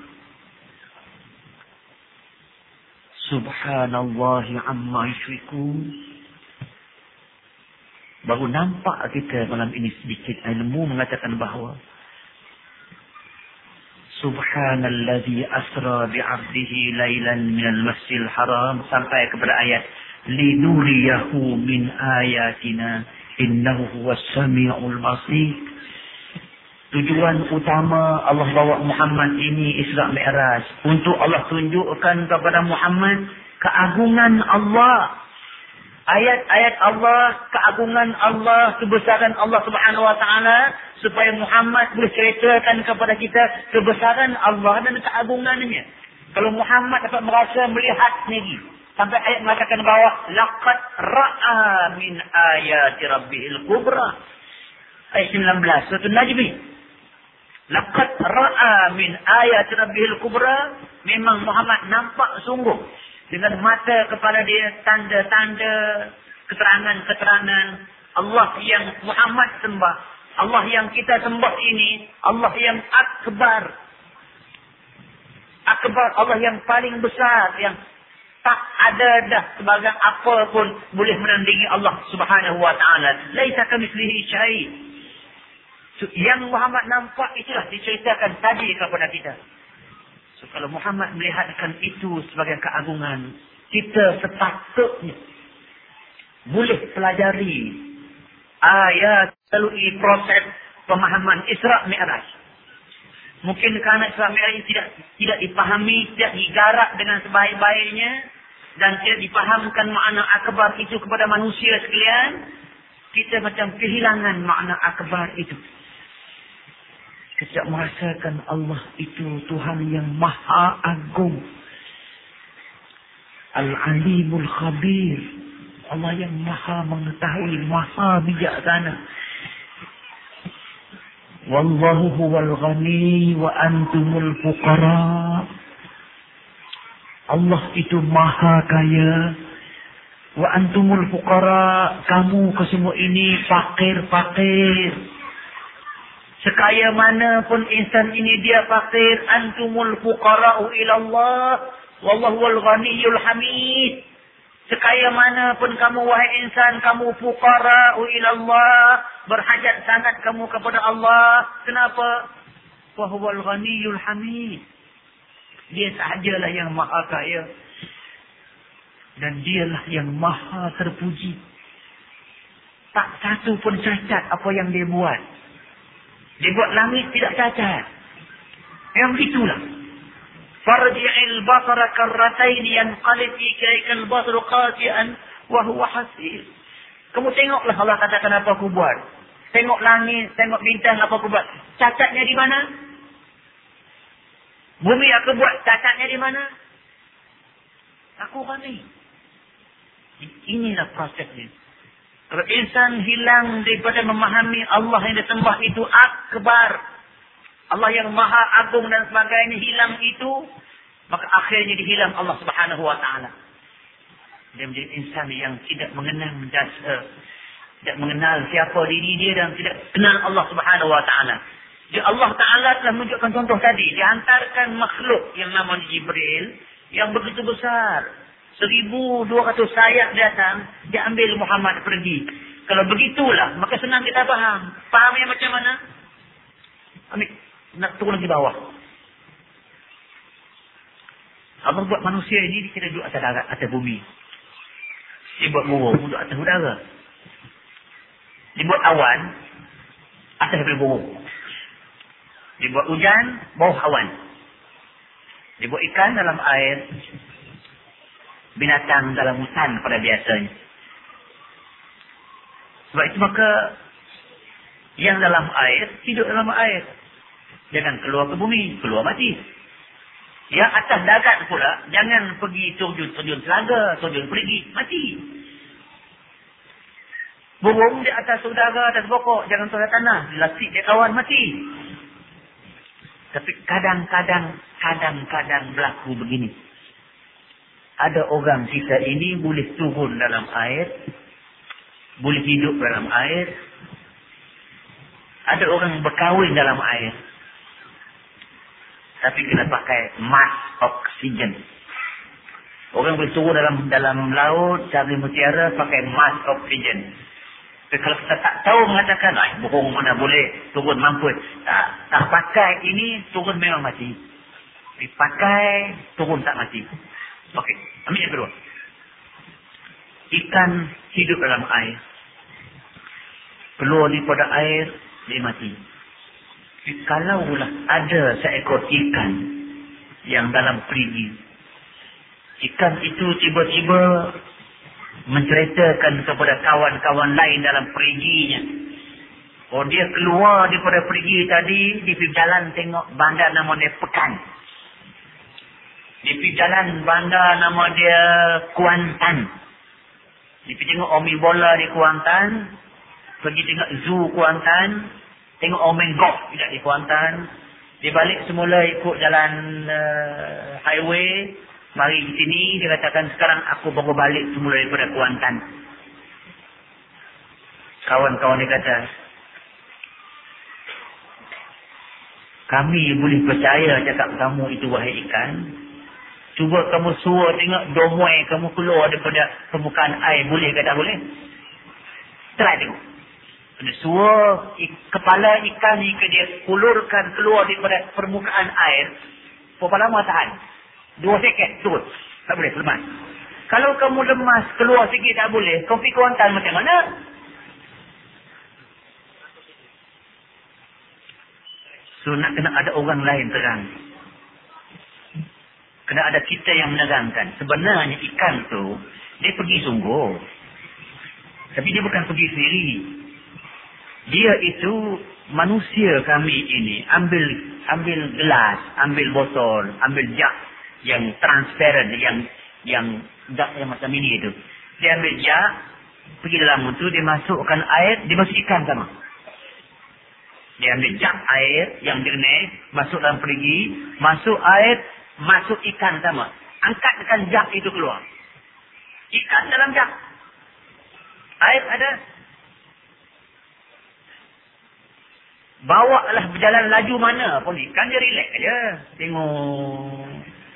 Subhanallah amma yushrikun. Baru nampak kita malam ini sedikit ilmu mengatakan bahawa Subhanallazi asra bi'abdihi lailan minal masjidil haram, sampai kepada ayat linuriyahu min ayatina innahu huwas samiul basir. Tujuan utama Allah bawa Muhammad ini Isra Mi'raj, untuk Allah tunjukkan kepada Muhammad keagungan Allah. Ayat-ayat Allah, keagungan Allah, kebesaran Allah Subhanahu wa taala, supaya Muhammad boleh ceritakan kepada kita kebesaran Allah dan keagungannya. Kalau Muhammad dapat merasa melihat sendiri, sampai ayat mengatakan bahawa laqad ra'a min ayati rabbihil kubra. Ayat sembilan belas surah An-Najm. Laqad ra'a min ayati rabbihil kubra. Memang Muhammad nampak sungguh dengan mata kepala dia tanda-tanda, keterangan-keterangan Allah yang Muhammad sembah, Allah yang kita sembah ini, Allah yang akbar. Akbar, Allah yang paling besar, yang tak ada dah sebagai apa pun boleh menandingi Allah Subhanahu wa taala. Laisa kamitslihi syai'. Yang Muhammad nampak itulah diceritakan tadi kepada kita. So, kalau Muhammad melihatkan itu sebagai keagungan, kita sepatutnya boleh pelajari ayat melalui proses pemahaman Isra Mi'raj. Mungkin kerana Isra Mi'raj tidak tidak dipahami, tidak digarap dengan sebaik-baiknya, dan tidak dipahamkan makna akbar itu kepada manusia sekalian, kita macam kehilangan makna akbar itu. Kita merasakan Allah itu Tuhan yang maha agung, Al-Alimul Khabir, Allah yang maha mengetahui, maha bijaksana. Wallahu huwal ghani wa antumul fuqara. Allah itu maha kaya, wa antumul fuqara, kamu kesemua ini fakir-fakir. Sekaya mana pun insan ini dia fakir, antumul fuqara'u ilallah wallahu wal ghaniyyul hamid. Sekaya mana pun kamu wahai insan, kamu fuqara'u ilallah, berhajat sangat kamu kepada Allah. Kenapa? Wa huwal ghaniyyul hamid. Dia sahajalah yang maha kaya, dan dialah yang maha terpuji. Tak satu pun cacat apa yang dia buat. Dia buat langit tidak cacat. Yang begitulah. Farji'il basara karratain yanqalib ilaika al-basaru khasi'an wa huwa hasir. Kamu tengoklah Allah katakan apa aku buat. Tengok langit, tengok bintang apa aku buat. Cacatnya di mana? Bumi aku buat, cacatnya di mana? Aku kami. Inilah prosesnya. Kalau insan hilang daripada memahami Allah yang disembah itu akbar, Allah yang maha agung dan sebagainya, hilang itu, maka akhirnya dihilang Allah Subhanahu wa taala. Dia menjadi insan yang tidak mengenal jasa, tidak mengenal siapa diri dia dan tidak kenal Allah Subhanahu wa taala. Jadi Allah Taala telah menunjukkan contoh tadi, dihantarkan makhluk yang namanya Jibril yang begitu besar. seribu dua ratus sayap datang, dia ambil Muhammad pergi. Kalau begitulah, maka senang kita faham. Fahamnya macam mana? Ambil, nak turun di bawah. Allah buat manusia ini, dia duduk atas darat, atas bumi. Dia buat burung, duduk atas udara. Dia buat awan, atas daripada burung. Dia buat hujan, bawah awan. Dia buat ikan dalam air, binatang dalam hutan pada biasanya. Sebab itu maka yang dalam air, hidup dalam air. Jangan keluar ke bumi, keluar mati. Yang atas darat pula, jangan pergi terjun-terjun telaga, terjun pergi, mati. Burung di atas udara, atas pokok, jangan turun tanah, lasik dia kawan, mati. Tapi kadang-kadang, kadang-kadang berlaku begini. Ada orang kita ini boleh turun dalam air, boleh hidup dalam air. Ada orang berkahwin dalam air, tapi kena pakai mask oksigen. Orang boleh turun dalam dalam laut, cari mutiara, pakai mask oksigen. Tapi kalau kita tak tahu mengatakan, ah, burung mana boleh turun mampu. Tak, tak pakai ini, turun memang mati. Dipakai, turun tak mati. Okey, ambil yang kedua. Ikan hidup dalam air. Keluar daripada air, dia mati. Kalaulah ada seekor ikan yang dalam perigi, ikan itu tiba-tiba menceritakan kepada kawan-kawan lain dalam periginya. Oh, dia keluar daripada perigi tadi, dia pergi jalan tengok bandar nama dia Pekan. Dia pergi jalan bandar nama dia Kuantan. Dia pergi tengok omi bola di Kuantan. Pergi tengok zoo Kuantan. Tengok orang main golf tidak di Kuantan. Dia balik semula ikut jalan uh, highway. Mari di sini, dia katakan sekarang aku baru balik semula daripada Kuantan. Kawan-kawan dia kata, kami boleh percaya cakap kamu itu wahai ikan. Cuba kamu suruh tengok domoy kamu keluar daripada permukaan air. Boleh ke tak boleh? Try tengok. Dia suruh kepala ikan ni ke dia ulurkan keluar daripada permukaan air. Berapa lama tahan? Dua seket turun. Tak boleh, lemas. Kalau kamu lemas, keluar sikit tak boleh. Kau pergi Kuantan macam mana? So nak kena ada orang lain terang. Kena ada kita yang menerangkan. Sebenarnya ikan tu, dia pergi sungguh. Tapi dia bukan pergi sendiri. Dia itu manusia kami ini ambil ambil gelas, ambil botol, ambil jug yang transparent, yang yang jug yang macam ini itu. Dia ambil jug, pergi dalam itu, dia masukkan air, dia masuk ikan sama. Dia ambil jug air yang jernih, masuk dalam perigi, masuk air, masuk ikan sama. Angkatkan jug itu keluar. Ikan dalam jug. Air ada. Bawa lah berjalan laju mana pun ikan dia relax aja. Tengok.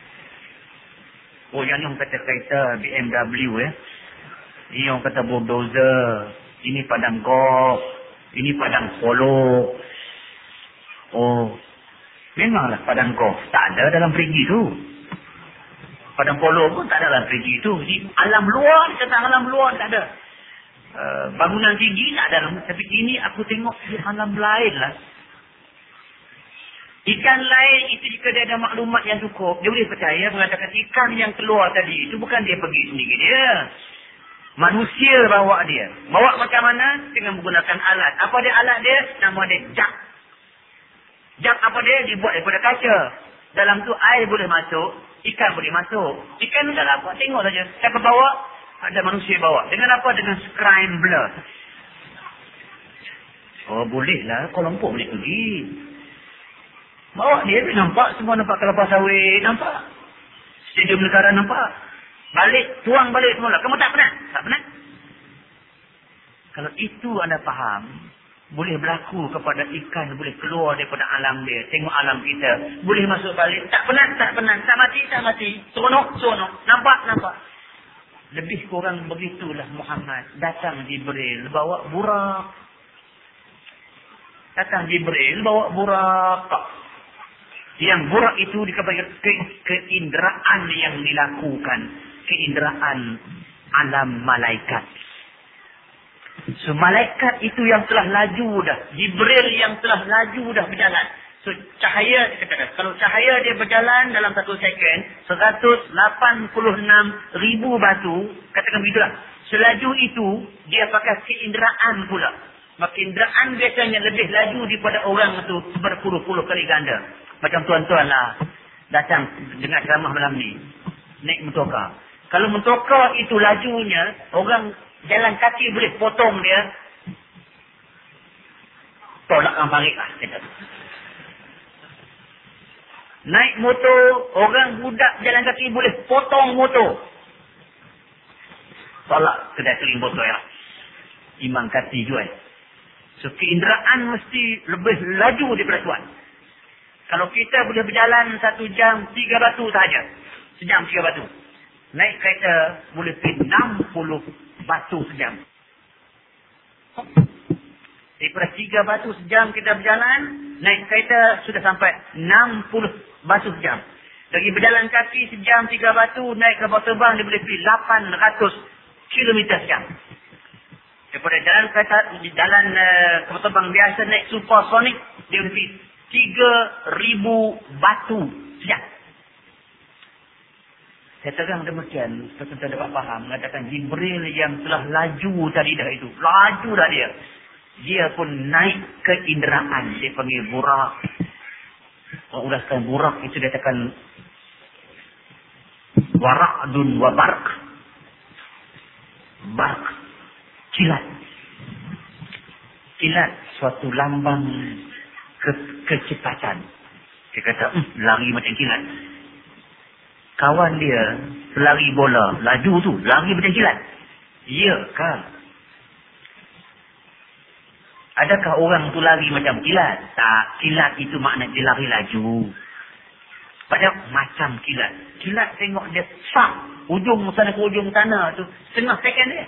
Oh, yang ni orang kata kereta B M W ya. Ini orang kata bulldozer. Ini padang golf. Ini padang polo. Oh. Memanglah padang golf. Tak ada dalam perigi tu. Padang polo pun tak ada dalam perigi tu. Di alam luar, tentang alam luar tak ada. Uh, bangunan tinggi tak ada. Tapi ini aku tengok di alam lain lah. Ikan lain itu jika dia ada maklumat yang cukup, dia boleh percaya mengatakan ikan yang keluar tadi itu bukan dia pergi sendiri dia. Manusia bawa dia. Bawa macam mana? Dengan menggunakan alat. Apa dia alat dia? Nama dia jak. Jak apa dia? Dibuat daripada kaca. Dalam tu air boleh masuk, ikan boleh masuk. Ikan tu dah apa? Tengok saja. Siapa bawa? Ada manusia bawa. Dengan apa? Dengan scrambler. Oh bolehlah. Kuala Lumpur boleh pergi. Bawa dia, dia nampak semua, nampak kelapa sawit, nampak. Stadium negara nampak. Balik, tuang balik semula. Kamu tak pernah? Tak pernah? Kalau itu anda faham, boleh berlaku kepada ikan, boleh keluar daripada alam dia. Tengok alam kita. Boleh masuk balik. Tak pernah, tak pernah. Tak mati, tak mati. Seronok, seronok. Nampak, nampak. Lebih kurang begitulah Muhammad. Datang Jibril, bawa burak. Datang Jibril, bawa burak. Yang burak itu dikabarkan ke, keinderaan yang dilakukan. Keinderaan alam malaikat. So malaikat itu yang telah laju dah. Jibril yang telah laju dah berjalan. So cahaya, dikatakan, kalau cahaya dia berjalan dalam satu second, seratus lapan puluh enam ribu batu, katakan begitulah. Selaju itu, dia pakai keinderaan pula. Maka keinderaan biasanya lebih laju daripada orang itu berpuluh-puluh kali ganda. Macam tuan-tuan lah datang dengar ceramah malam ni, naik motorkar. Kalau motorkar itu lajunya, orang jalan kaki boleh potong dia, tolakkan parik lah. Naik motor, orang budak jalan kaki boleh potong motor, tolak kedai keling motor ya. Imam kati jual. So keinderaan mesti lebih laju daripada tuan. Kalau kita boleh berjalan satu jam, tiga batu sahaja. Sejam, tiga batu. Naik kereta, boleh pergi enam puluh batu sejam. Daripada tiga batu sejam kita berjalan, naik kereta sudah sampai enam puluh batu sejam. Lagi berjalan kaki sejam, tiga batu, naik kapal terbang, dia boleh pergi lapan ratus kilometer sejam. Daripada jalan kereta, jalan uh, kapal terbang biasa, naik supersonic, dia boleh pergi tiga ribu batu sejam. Saya terang demikian, tuan-tuan dapat faham, mengatakan Jibril yang telah laju tadi dah itu. Laju dah dia. Dia pun naik keinderaan. Dia panggil burak. Orang udah sekarang burak itu dia katakan wara'dun wa barq. Barq. Kilat. Kilat suatu lambang ke kecepatan. Dia kata, hm, lari macam kilat. Kawan dia pelari bola, laju tu, lari macam kilat. Ya kah? Adakah orang tu lari macam kilat? Tak, kilat itu makna dia lari laju. Padahal macam kilat. Kilat tengok dia sap, ujung sana ke ujung tanah tu, setengah second dia.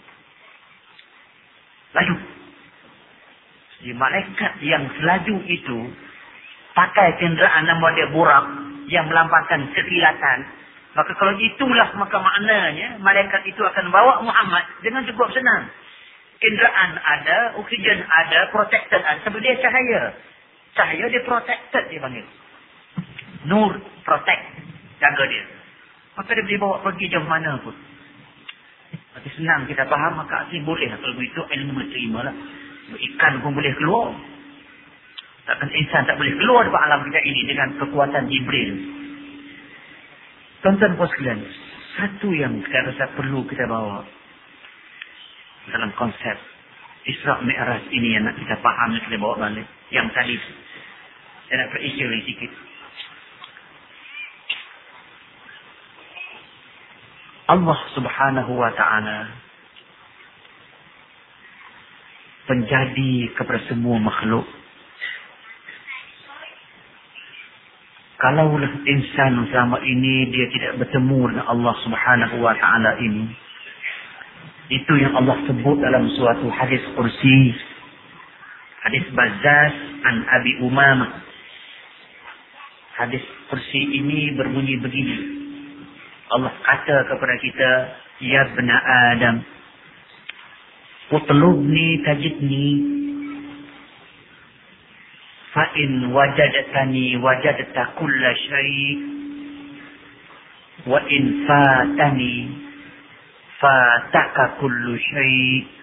Laju. Jadi malaikat yang selaju itu pakai kenderaan nama dia burak yang melambangkan kekilatan. Maka kalau itulah maka maknanya malaikat itu akan bawa Muhammad dengan cukup senang. Kenderaan ada, oksigen ada, protected ada. Sebab dia cahaya. Cahaya dia protected dia panggil. Nur protect, jaga dia. Maka dia boleh bawa pergi jauh mana pun. Maka senang kita faham, maka asli boleh lah. Kalau begitu ilmu boleh terima lah. Ikan pun boleh keluar. Takkan insan tak boleh keluar dari alam kita ini dengan kekuatan Jibril. Tuan-tuan puan sekalian, satu yang saya rasa perlu kita bawa dalam konsep Isra' Mi'raj ini yang nak kita faham, yang kita bawa balik. Yang tadi saya nak berisi lagi sikit. Allah Subhanahu wa ta'ala penjadi kepada semua makhluk. Kalaulah insan selama ini dia tidak bertemu dengan Allah Subhanahu wa ta'ala ini, itu yang Allah sebut dalam suatu hadis kursi, hadis Bazzaz an Abi Umamah. Hadis kursi ini berbunyi begini. Allah kata kepada kita, ya bna Adam, utlubni tajidni. fa in wajadtani wajadta kulla syai' wa in fatani fataka kullu syai'